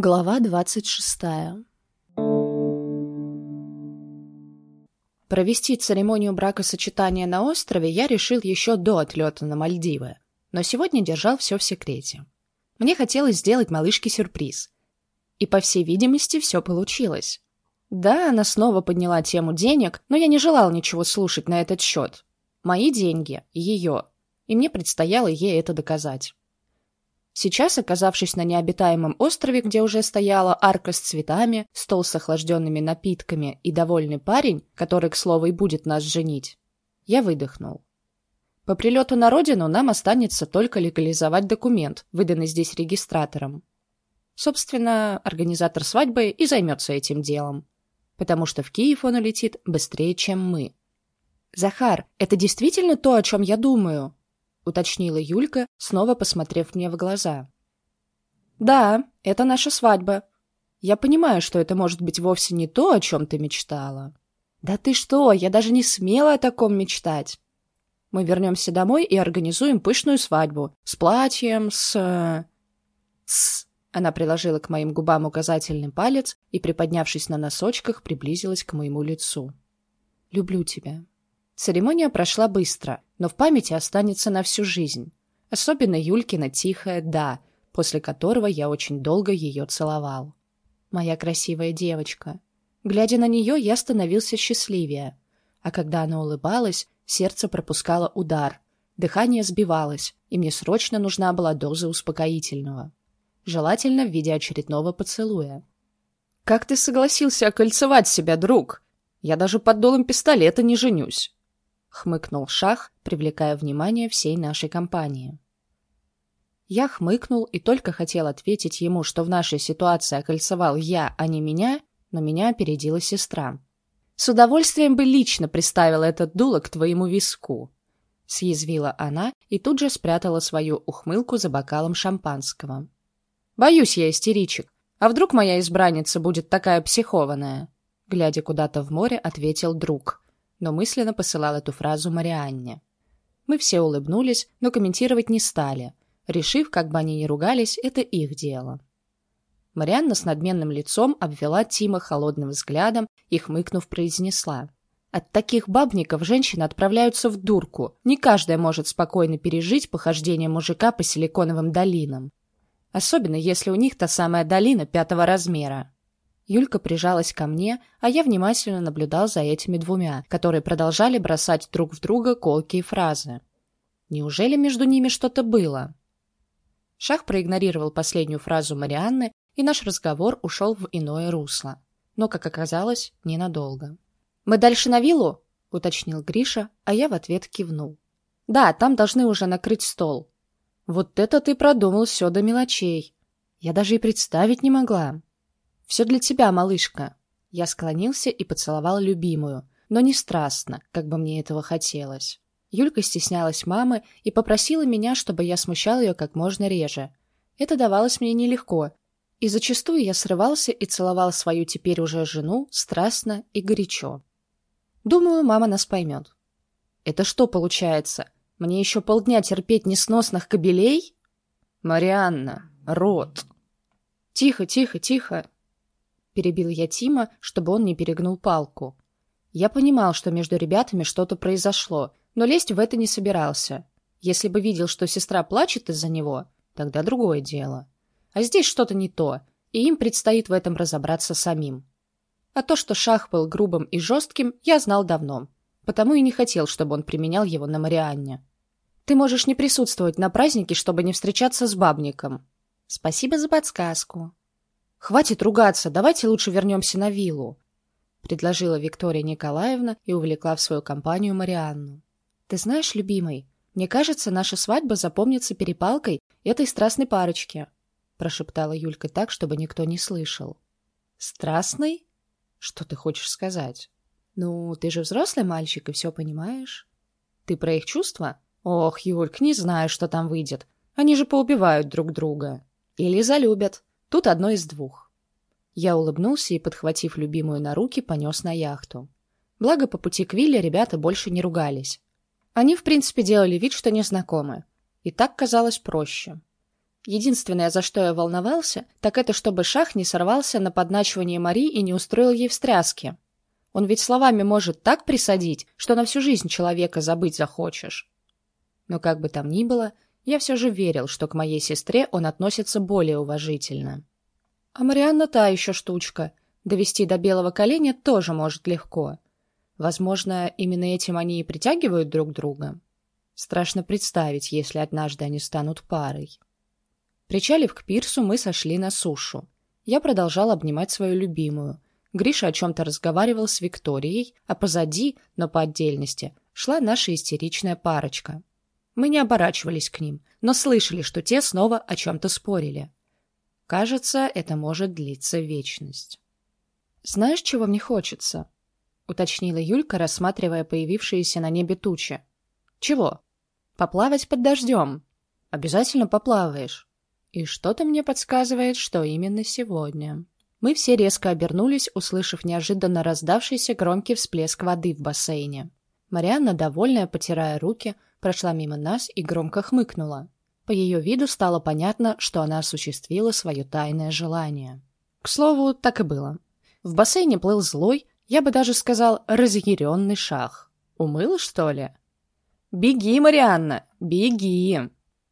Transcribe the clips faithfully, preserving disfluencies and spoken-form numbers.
Глава двадцать шестая. Провести церемонию бракосочетания на острове я решил еще до отлета на Мальдивы, но сегодня держал все в секрете. Мне хотелось сделать малышке сюрприз. И, по всей видимости, все получилось. Да, она снова подняла тему денег, но я не желал ничего слушать на этот счет. Мои деньги — ее, и мне предстояло ей это доказать. Сейчас, оказавшись на необитаемом острове, где уже стояла арка с цветами, стол с охлажденными напитками и довольный парень, который, к слову, и будет нас женить, я выдохнул. По прилету на родину нам останется только легализовать документ, выданный здесь регистратором. Собственно, организатор свадьбы и займется этим делом, потому что в Киев он улетит быстрее, чем мы. «Захар, это действительно то, о чем я думаю?» — уточнила Юлька, снова посмотрев мне в глаза. «Да, это наша свадьба. Я понимаю, что это может быть вовсе не то, о чем ты мечтала». «Да ты что, я даже не смела о таком мечтать. Мы вернемся домой и организуем пышную свадьбу. С платьем, с...» «Тсс!» — она приложила к моим губам указательный палец и, приподнявшись на носочках, приблизилась к моему лицу. «Люблю тебя». Церемония прошла быстро, но в памяти останется на всю жизнь. Особенно Юлькина тихое «да», после которого я очень долго ее целовал. Моя красивая девочка. Глядя на нее, я становился счастливее. А когда она улыбалась, сердце пропускало удар, дыхание сбивалось, и мне срочно нужна была доза успокоительного. Желательно в виде очередного поцелуя. «Как ты согласился окольцевать себя, друг? Я даже под дулом пистолета не женюсь», — хмыкнул Шах, привлекая внимание всей нашей компании. Я хмыкнул и только хотел ответить ему, что в нашей ситуации окольцевал я, а не меня, но меня опередила сестра. «С удовольствием бы лично приставила этот дуло к твоему виску», — съязвила она и тут же спрятала свою ухмылку за бокалом шампанского. «Боюсь я истеричек. А вдруг моя избранница будет такая психованная?» Глядя куда-то в море, ответил друг, но мысленно посылал эту фразу Марианне. Мы все улыбнулись, но комментировать не стали, решив, как бы они ни ругались, это их дело. Марианна с надменным лицом обвела Тима холодным взглядом и, хмыкнув, произнесла: «От таких бабников женщины отправляются в дурку. Не каждая может спокойно пережить похождение мужика по силиконовым долинам. Особенно, если у них та самая долина пятого размера». Юлька прижалась ко мне, а я внимательно наблюдал за этими двумя, которые продолжали бросать друг в друга колкие фразы. Неужели между ними что-то было? Шах проигнорировал последнюю фразу Марианны, и наш разговор ушел в иное русло. Но, как оказалось, ненадолго. «Мы дальше на виллу?» — уточнил Гриша, а я в ответ кивнул. «Да, там должны уже накрыть стол». «Вот это ты продумал все до мелочей. Я даже и представить не могла». «Все для тебя, малышка». Я склонился и поцеловал любимую, но не страстно, как бы мне этого хотелось. Юлька стеснялась мамы и попросила меня, чтобы я смущал ее как можно реже. Это давалось мне нелегко, и зачастую я срывался и целовал свою теперь уже жену страстно и горячо. Думаю, мама нас поймет. «Это что получается? Мне еще полдня терпеть несносных кобелей?» «Марианна, рот!» «Тихо, тихо, тихо!» Перебил я Тима, чтобы он не перегнул палку. Я понимал, что между ребятами что-то произошло, но лезть в это не собирался. Если бы видел, что сестра плачет из-за него, тогда другое дело. А здесь что-то не то, и им предстоит в этом разобраться самим. А то, что Шах был грубым и жестким, я знал давно, потому и не хотел, чтобы он применял его на Марианне. «Ты можешь не присутствовать на празднике, чтобы не встречаться с бабником». «Спасибо за подсказку». «Хватит ругаться, давайте лучше вернемся на виллу», — предложила Виктория Николаевна и увлекла в свою компанию Марианну. «Ты знаешь, любимый, мне кажется, наша свадьба запомнится перепалкой этой страстной парочки», — прошептала Юлька так, чтобы никто не слышал. «Страстной? Что ты хочешь сказать?» «Ну, ты же взрослый мальчик и все понимаешь». «Ты про их чувства? Ох, Юльк, не знаю, что там выйдет. Они же поубивают друг друга. Или залюбят. Тут одно из двух». Я улыбнулся и, подхватив любимую на руки, понес на яхту. Благо, по пути к вилле ребята больше не ругались. Они, в принципе, делали вид, что не знакомы. И так казалось проще. Единственное, за что я волновался, так это чтобы Шах не сорвался на подначивание Мари и не устроил ей встряски. Он ведь словами может так присадить, что на всю жизнь человека забыть захочешь. Но как бы там ни было, я все же верил, что к моей сестре он относится более уважительно. А Марианна та еще штучка. Довести до белого коленя тоже может легко. Возможно, именно этим они и притягивают друг друга. Страшно представить, если однажды они станут парой. Причалив к пирсу, мы сошли на сушу. Я продолжал обнимать свою любимую. Гриша о чем-то разговаривал с Викторией, а позади, но по отдельности, шла наша истеричная парочка. Мы не оборачивались к ним, но слышали, что те снова о чем-то спорили. Кажется, это может длиться вечность. «Знаешь, чего мне хочется?» — уточнила Юлька, рассматривая появившиеся на небе тучи. «Чего?» «Поплавать под дождем. Обязательно поплаваешь. И что-то мне подсказывает, что именно сегодня». Мы все резко обернулись, услышав неожиданно раздавшийся громкий всплеск воды в бассейне. Марианна, довольная, потирая руки, прошла мимо нас и громко хмыкнула. По ее виду стало понятно, что она осуществила свое тайное желание. К слову, так и было. В бассейне плыл злой, я бы даже сказал, разъяренный Шах. Умыл, что ли? «Беги, Марианна, беги!»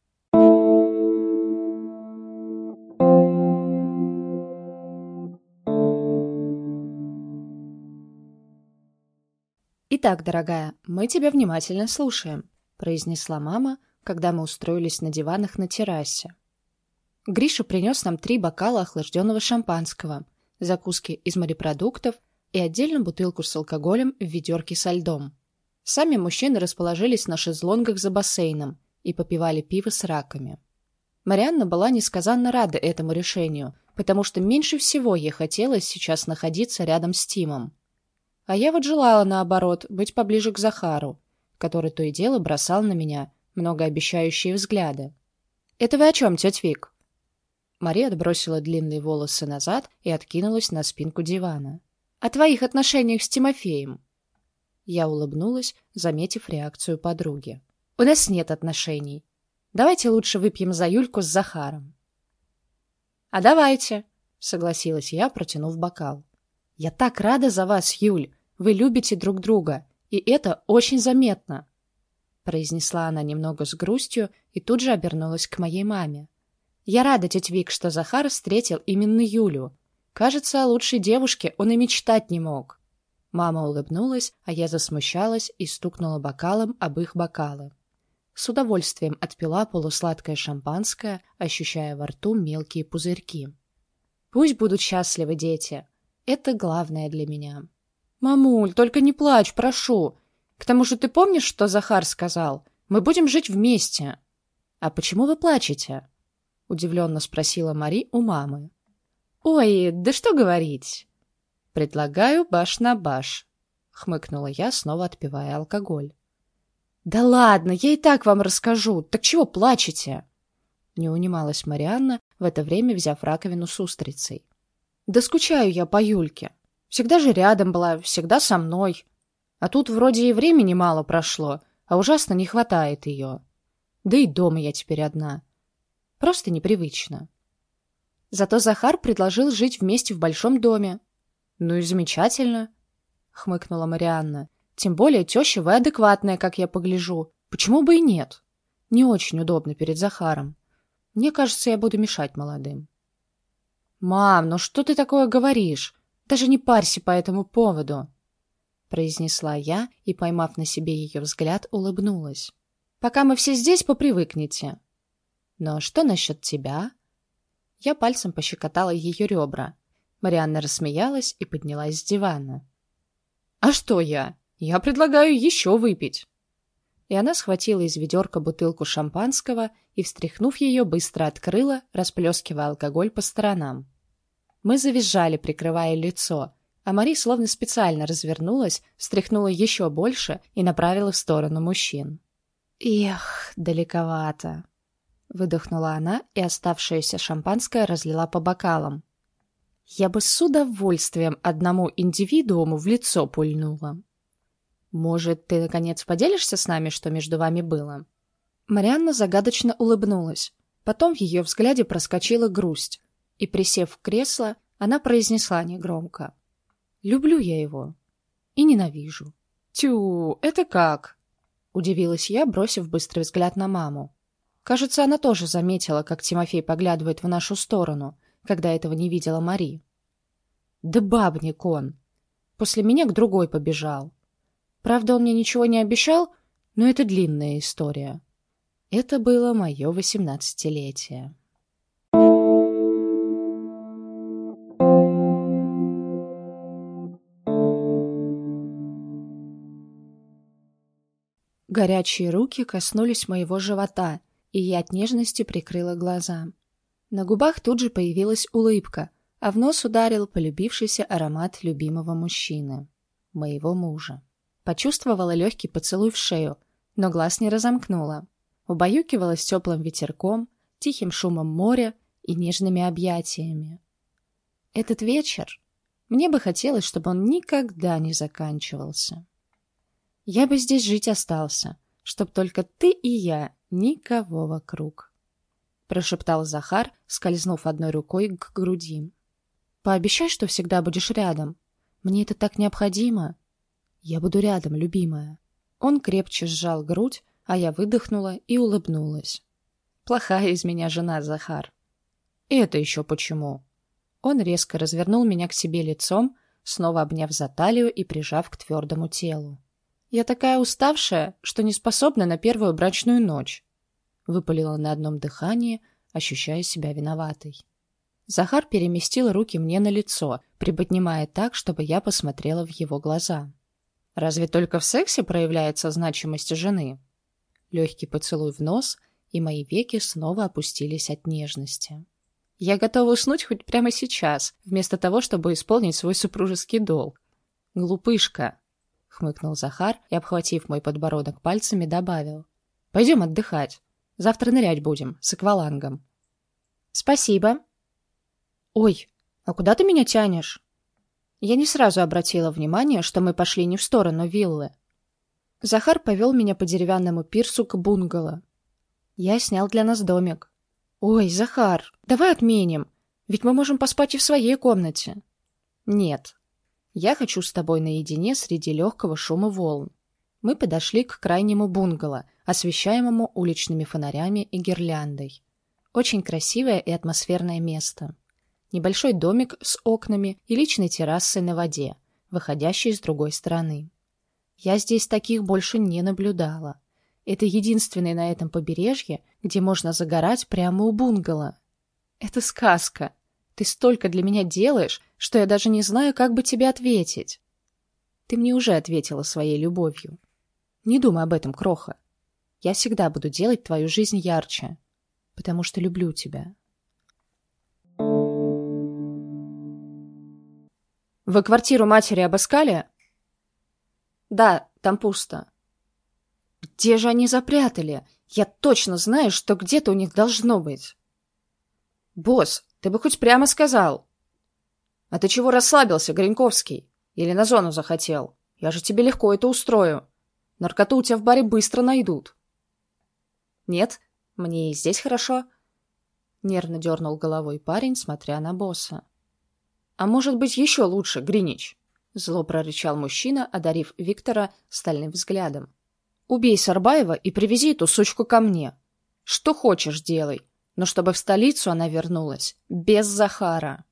«Итак, дорогая, мы тебя внимательно слушаем», — произнесла мама, когда мы устроились на диванах на террасе. Гриша принес нам три бокала охлажденного шампанского, закуски из морепродуктов и отдельно бутылку с алкоголем в ведерке со льдом. Сами мужчины расположились на шезлонгах за бассейном и попивали пиво с раками. Марианна была несказанно рада этому решению, потому что меньше всего ей хотелось сейчас находиться рядом с Тимом. А я вот желала, наоборот, быть поближе к Захару, который то и дело бросал на меня многообещающие взгляды. «Это вы о чем, тетя Вик?» Мария отбросила длинные волосы назад и откинулась на спинку дивана. «О твоих отношениях с Тимофеем». Я улыбнулась, заметив реакцию подруги. «У нас нет отношений. Давайте лучше выпьем за Юльку с Захаром». «А давайте», — согласилась я, протянув бокал. «Я так рада за вас, Юль. Вы любите друг друга, и это очень заметно», — произнесла она немного с грустью и тут же обернулась к моей маме. «Я рада, тетя Вик, что Захар встретил именно Юлю. Кажется, о лучшей девушке он и мечтать не мог». Мама улыбнулась, а я засмущалась и стукнула бокалом об их бокалы. С удовольствием отпила полусладкое шампанское, ощущая во рту мелкие пузырьки. «Пусть будут счастливы дети. Это главное для меня». «Мамуль, только не плачь, прошу. К тому же ты помнишь, что Захар сказал? Мы будем жить вместе». «А почему вы плачете?» — удивленно спросила Мари у мамы. «Ой, да что говорить?» «Предлагаю баш на баш», — хмыкнула я, снова отпивая алкоголь. «Да ладно, я и так вам расскажу. Так чего плачете?» Не унималась Марианна, в это время взяв раковину с устрицей. «Да скучаю я по Юльке. Всегда же рядом была, всегда со мной. А тут вроде и времени мало прошло, а ужасно не хватает ее. Да и дома я теперь одна. Просто непривычно». «Зато Захар предложил жить вместе в большом доме». «Ну и замечательно», — хмыкнула Марианна. «Тем более теща вы адекватная, как я погляжу. Почему бы и нет? Не очень удобно перед Захаром. Мне кажется, я буду мешать молодым». «Мам, ну что ты такое говоришь? Даже не парься по этому поводу», — произнесла я и, поймав на себе ее взгляд, улыбнулась. «Пока мы все здесь, попривыкнете». «Но что насчет тебя?» Я пальцем пощекотала ее ребра. Марианна рассмеялась и поднялась с дивана. «А что я? Я предлагаю еще выпить». И она схватила из ведерка бутылку шампанского и, встряхнув ее, быстро открыла, расплескивая алкоголь по сторонам. Мы завизжали, прикрывая лицо, а Мари словно специально развернулась, встряхнула еще больше и направила в сторону мужчин. «Эх, далековато», — выдохнула она и оставшееся шампанское разлила по бокалам. «Я бы с удовольствием одному индивидууму в лицо пульнула». «Может, ты, наконец, поделишься с нами, что между вами было?» Марианна загадочно улыбнулась. Потом в ее взгляде проскочила грусть, и, присев в кресло, она произнесла негромко: «Люблю я его и ненавижу». «Тю, это как?» — удивилась я, бросив быстрый взгляд на маму. Кажется, она тоже заметила, как Тимофей поглядывает в нашу сторону, когда этого не видела Мари. «Да бабник он! После меня к другой побежал. Правда, он мне ничего не обещал, но это длинная история. Это было мое восемнадцатилетие». Горячие руки коснулись моего живота, и я от нежности прикрыла глаза. На губах тут же появилась улыбка, а в нос ударил полюбившийся аромат любимого мужчины, моего мужа. Почувствовала легкий поцелуй в шею, но глаз не разомкнула. Убаюкивалась теплым ветерком, тихим шумом моря и нежными объятиями. Этот вечер, мне бы хотелось, чтобы он никогда не заканчивался. Я бы здесь жить остался, чтоб только ты и я, никого вокруг, — прошептал Захар, скользнув одной рукой к груди. Пообещай, что всегда будешь рядом. Мне это так необходимо. Я буду рядом, любимая. Он крепче сжал грудь, а я выдохнула и улыбнулась. Плохая из меня жена, Захар. Это еще почему? Он резко развернул меня к себе лицом, снова обняв за талию и прижав к твердому телу. «Я такая уставшая, что не способна на первую брачную ночь», — выпалила на одном дыхании, ощущая себя виноватой. Захар переместил руки мне на лицо, приподнимая так, чтобы я посмотрела в его глаза. «Разве только в сексе проявляется значимость жены?» Легкий поцелуй в нос, и мои веки снова опустились от нежности. «Я готова уснуть хоть прямо сейчас, вместо того, чтобы исполнить свой супружеский долг. Глупышка!» — хмыкнул Захар и, обхватив мой подбородок пальцами, добавил. «Пойдем отдыхать. Завтра нырять будем, с аквалангом». «Спасибо». «Ой, а куда ты меня тянешь?» Я не сразу обратила внимание, что мы пошли не в сторону виллы. Захар повел меня по деревянному пирсу к бунгало. «Я снял для нас домик». «Ой, Захар, давай отменим, ведь мы можем поспать и в своей комнате». «Нет. Я хочу с тобой наедине среди легкого шума волн». Мы подошли к крайнему бунгало, освещаемому уличными фонарями и гирляндой. Очень красивое и атмосферное место. Небольшой домик с окнами и личной террасой на воде, выходящей с другой стороны. Я здесь таких больше не наблюдала. Это единственный на этом побережье, где можно загорать прямо у бунгало. Это сказка. Ты столько для меня делаешь, что я даже не знаю, как бы тебе ответить. Ты мне уже ответила своей любовью. Не думай об этом, кроха. Я всегда буду делать твою жизнь ярче, потому что люблю тебя. Вы квартиру матери обыскали? Да, там пусто. Где же они запрятали? Я точно знаю, что где-то у них должно быть. Босс, ты бы хоть прямо сказал. А ты чего расслабился, Гриньковский? Или на зону захотел? Я же тебе легко это устрою. Наркоту у тебя в баре быстро найдут. Нет, мне и здесь хорошо. Нервно дернул головой парень, смотря на босса. А может быть, еще лучше, Гринич? Зло прорычал мужчина, одарив Виктора стальным взглядом. Убей Сарбаева и привези эту сучку ко мне. Что хочешь делай, но чтобы в столицу она вернулась без Захара.